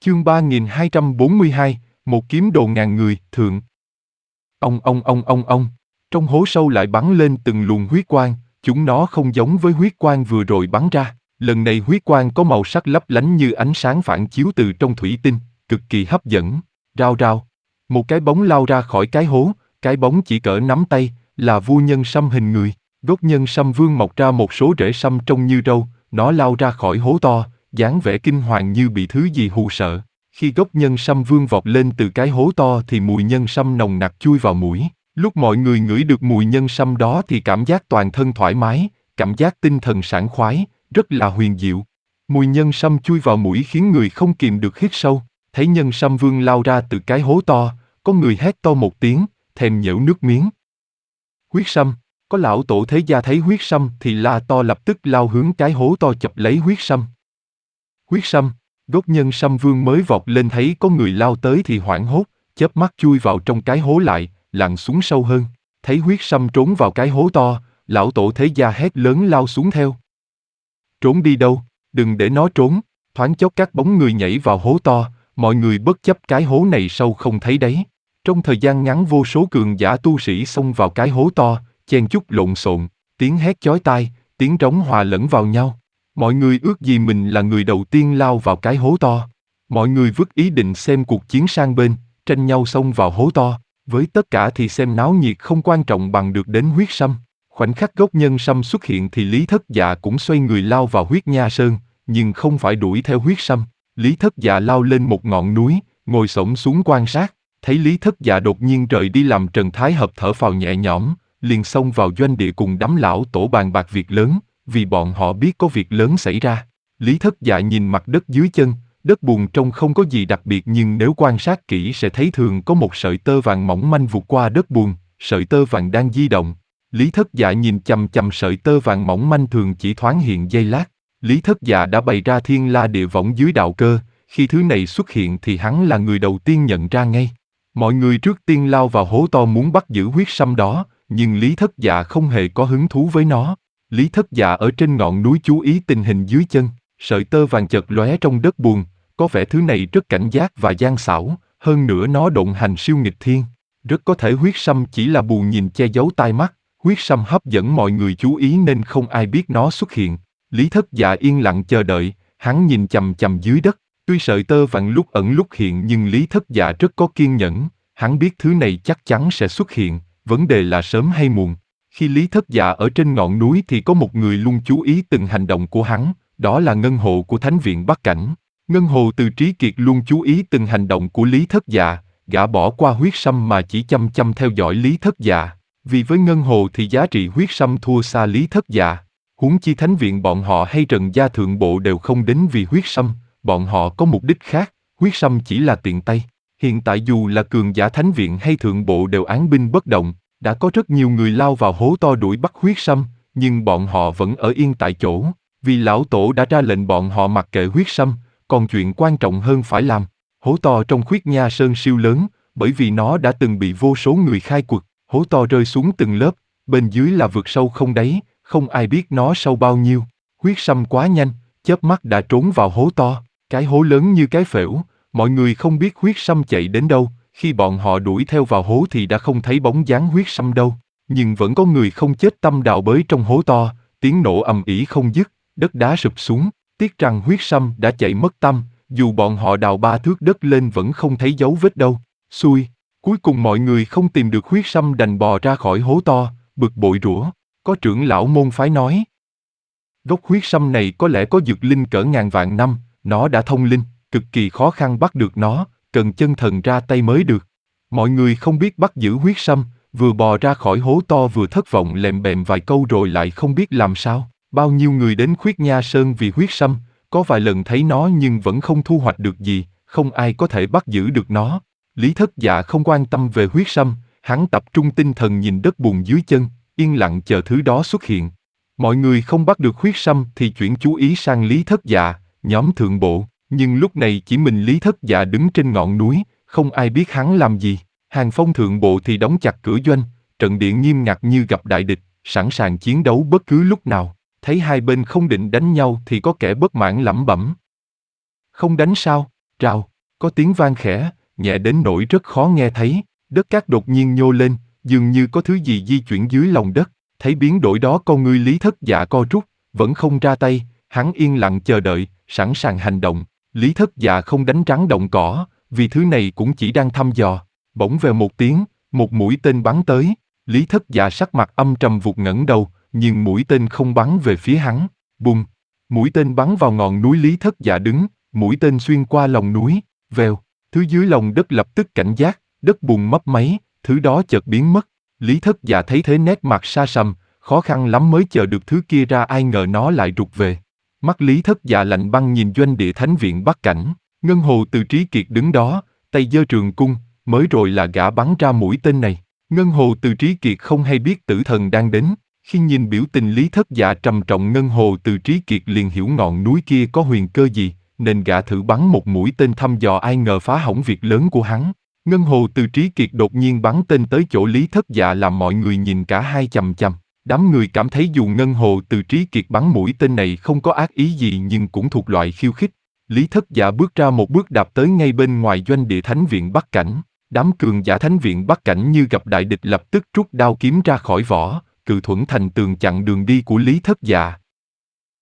Chương 3242, một kiếm đồ ngàn người, thượng. Ông. Trong hố sâu lại bắn lên từng luồng huyết quang, chúng nó không giống với huyết quang vừa rồi bắn ra. Lần này huyết quang có màu sắc lấp lánh như ánh sáng phản chiếu từ trong thủy tinh, cực kỳ hấp dẫn. Rao rao. Một cái bóng lao ra khỏi cái hố, cái bóng chỉ cỡ nắm tay, là vua nhân sâm hình người. Gốc nhân sâm vương mọc ra một số rễ sâm trông như râu, nó lao ra khỏi hố to, dáng vẻ kinh hoàng như bị thứ gì hù sợ. Khi gốc nhân sâm vương vọt lên từ cái hố to thì mùi nhân sâm nồng nặc chui vào mũi. Lúc mọi người ngửi được mùi nhân sâm đó thì cảm giác toàn thân thoải mái, cảm giác tinh thần sảng khoái, rất là huyền diệu. Mùi nhân sâm chui vào mũi khiến người không kìm được hít sâu. Thấy nhân sâm vương lao ra từ cái hố to, có người hét to một tiếng, thèm nhễu nước miếng. Huyết sâm. Có lão tổ thế gia thấy huyết sâm thì la to lập tức lao hướng cái hố to chụp lấy huyết sâm. Huyết sâm. Gốc nhân sâm vương mới vọt lên thấy có người lao tới thì hoảng hốt, chớp mắt chui vào trong cái hố lại, lặn xuống sâu hơn. Thấy huyết sâm trốn vào cái hố to, lão tổ thế gia hét lớn lao xuống theo. Trốn đi đâu? Đừng để nó trốn. Thoáng chốc các bóng người nhảy vào hố to, mọi người bất chấp cái hố này sâu không thấy đáy. Trong thời gian ngắn vô số cường giả tu sĩ xông vào cái hố to, chen chúc lộn xộn, tiếng hét chói tai, tiếng trống hòa lẫn vào nhau. Mọi người ước gì mình là người đầu tiên lao vào cái hố to. Mọi người vứt ý định xem cuộc chiến sang bên, tranh nhau xông vào hố to. Với tất cả thì xem náo nhiệt không quan trọng bằng được đến huyết sâm. Khoảnh khắc gốc nhân sâm xuất hiện thì Lý Thất Dạ cũng xoay người lao vào huyết nha sơn, nhưng không phải đuổi theo huyết sâm. Lý Thất Dạ lao lên một ngọn núi, ngồi xổm xuống quan sát. Thấy Lý Thất Dạ đột nhiên rời đi làm Trần Thái Hợp thở phào nhẹ nhõm, liền xông vào doanh địa cùng đám lão tổ bàn bạc việc lớn, vì bọn họ biết có việc lớn xảy ra. Lý Thất Dạ nhìn mặt đất dưới chân, đất bùn trông không có gì đặc biệt nhưng nếu quan sát kỹ sẽ thấy thường có một sợi tơ vàng mỏng manh vụt qua đất bùn, sợi tơ vàng đang di động. Lý Thất Dạ nhìn chằm chằm sợi tơ vàng mỏng manh thường chỉ thoáng hiện giây lát. Lý Thất Dạ đã bày ra thiên la địa võng dưới đạo cơ, khi thứ này xuất hiện thì hắn là người đầu tiên nhận ra ngay. Mọi người trước tiên lao vào hố to muốn bắt giữ huyết sâm đó, nhưng Lý Thất Dạ không hề có hứng thú với nó. Lý Thất Dạ ở trên ngọn núi chú ý tình hình dưới chân, sợi tơ vàng chợt lóe trong đất bùn, có vẻ thứ này rất cảnh giác và gian xảo, hơn nữa nó độn hành siêu nghịch thiên. Rất có thể huyết sâm chỉ là bùn nhìn che giấu tai mắt, huyết sâm hấp dẫn mọi người chú ý nên không ai biết nó xuất hiện. Lý Thất Dạ yên lặng chờ đợi, hắn nhìn chằm chằm dưới đất. Tuy sợi tơ vàng lúc ẩn lúc hiện nhưng Lý Thất Dạ rất có kiên nhẫn, hắn biết thứ này chắc chắn sẽ xuất hiện, vấn đề là sớm hay muộn. Khi Lý Thất Dạ ở trên ngọn núi thì có một người luôn chú ý từng hành động của hắn, đó là Ngân Hồ của Thánh viện Bắc Cảnh. Ngân Hồ từ trí kiệt luôn chú ý từng hành động của Lý Thất Dạ, gã bỏ qua huyết sâm mà chỉ chăm chăm theo dõi Lý Thất Dạ. Vì với Ngân Hồ thì giá trị huyết sâm thua xa Lý Thất Dạ. Huống chi Thánh viện bọn họ hay Trần gia thượng bộ đều không đến vì huyết sâm, bọn họ có mục đích khác, huyết sâm chỉ là tiện tay. Hiện tại dù là cường giả Thánh viện hay thượng bộ đều án binh bất động, đã có rất nhiều người lao vào hố to đuổi bắt huyết sâm, nhưng bọn họ vẫn ở yên tại chỗ, vì lão tổ đã ra lệnh bọn họ mặc kệ huyết sâm, còn chuyện quan trọng hơn phải làm. Hố to trong Khuyết Nha Sơn siêu lớn, bởi vì nó đã từng bị vô số người khai quật, hố to rơi xuống từng lớp, bên dưới là vực sâu không đáy, không ai biết nó sâu bao nhiêu. Huyết sâm quá nhanh, chớp mắt đã trốn vào hố to, cái hố lớn như cái phễu, mọi người không biết huyết sâm chạy đến đâu, khi bọn họ đuổi theo vào hố thì đã không thấy bóng dáng huyết sâm đâu, nhưng vẫn có người không chết tâm đào bới trong hố to, tiếng nổ ầm ĩ không dứt, đất đá sụp xuống, tiếc rằng huyết sâm đã chạy mất tâm, dù bọn họ đào 3 thước đất lên vẫn không thấy dấu vết đâu, xui. Cuối cùng mọi người không tìm được huyết sâm đành bò ra khỏi hố to, bực bội rủa. Có trưởng lão môn phái nói, gốc huyết sâm này có lẽ có dược linh cỡ ngàn vạn năm, nó đã thông linh, cực kỳ khó khăn bắt được nó, cần chân thần ra tay mới được. Mọi người không biết bắt giữ huyết sâm, vừa bò ra khỏi hố to vừa thất vọng lèm bèm vài câu rồi lại không biết làm sao. Bao nhiêu người đến Khuyết Nha Sơn vì huyết sâm, có vài lần thấy nó nhưng vẫn không thu hoạch được gì, không ai có thể bắt giữ được nó. Lý Thất Dạ không quan tâm về huyết sâm, hắn tập trung tinh thần nhìn đất bùn dưới chân, yên lặng chờ thứ đó xuất hiện. Mọi người không bắt được huyết sâm thì chuyển chú ý sang Lý Thất Dạ, nhóm thượng bộ, nhưng lúc này chỉ mình Lý Thất Dạ đứng trên ngọn núi, không ai biết hắn làm gì. Hàng Phong thượng bộ thì đóng chặt cửa doanh, trận địa nghiêm ngặt như gặp đại địch, sẵn sàng chiến đấu bất cứ lúc nào. Thấy hai bên không định đánh nhau thì có kẻ bất mãn lẩm bẩm. Không đánh sao? Rào. Có tiếng vang khẽ, nhẹ đến nỗi rất khó nghe thấy, đất cát đột nhiên nhô lên, dường như có thứ gì di chuyển dưới lòng đất. Thấy biến đổi đó con ngươi Lý Thất Dạ co rút, vẫn không ra tay, hắn yên lặng chờ đợi, sẵn sàng hành động. Lý Thất Dạ không đánh rắn động cỏ, vì thứ này cũng chỉ đang thăm dò. Bỗng vèo một tiếng, một mũi tên bắn tới. Lý Thất Dạ sắc mặt âm trầm vụt ngẩng đầu, nhưng mũi tên không bắn về phía hắn. Bùng! Mũi tên bắn vào ngọn núi Lý Thất Dạ đứng, mũi tên xuyên qua lòng núi. Vèo! Thứ dưới lòng đất lập tức cảnh giác, đất bùn mấp máy, thứ đó chợt biến mất. Lý Thất Dạ thấy thế nét mặt sa sầm, khó khăn lắm mới chờ được thứ kia ra, ai ngờ nó lại rụt về. Mắt Lý Thất Dạ lạnh băng nhìn doanh địa thánh viện Bắc Cảnh. Ngân Hồ Từ Trí Kiệt đứng đó, tay giơ trường cung, mới rồi là gã bắn ra mũi tên này. Ngân Hồ Từ Trí Kiệt không hay biết tử thần đang đến. Khi nhìn biểu tình Lý Thất Dạ trầm trọng, Ngân Hồ Từ Trí Kiệt liền hiểu ngọn núi kia có huyền cơ gì, nên gã thử bắn một mũi tên thăm dò, ai ngờ phá hỏng việc lớn của hắn. Ngân Hồ Từ Trí Kiệt đột nhiên bắn tên tới chỗ Lý Thất Dạ làm mọi người nhìn cả hai chằm chằm. Đám người cảm thấy dù Ngân Hồ Từ Trí Kiệt bắn mũi tên này không có ác ý gì nhưng cũng thuộc loại khiêu khích. Lý Thất Dạ bước ra một bước đạp tới ngay bên ngoài doanh địa thánh viện Bắc Cảnh. Đám cường giả thánh viện Bắc Cảnh như gặp đại địch lập tức rút đao kiếm ra khỏi vỏ, cự thuẫn thành tường chặn đường đi của Lý Thất Dạ.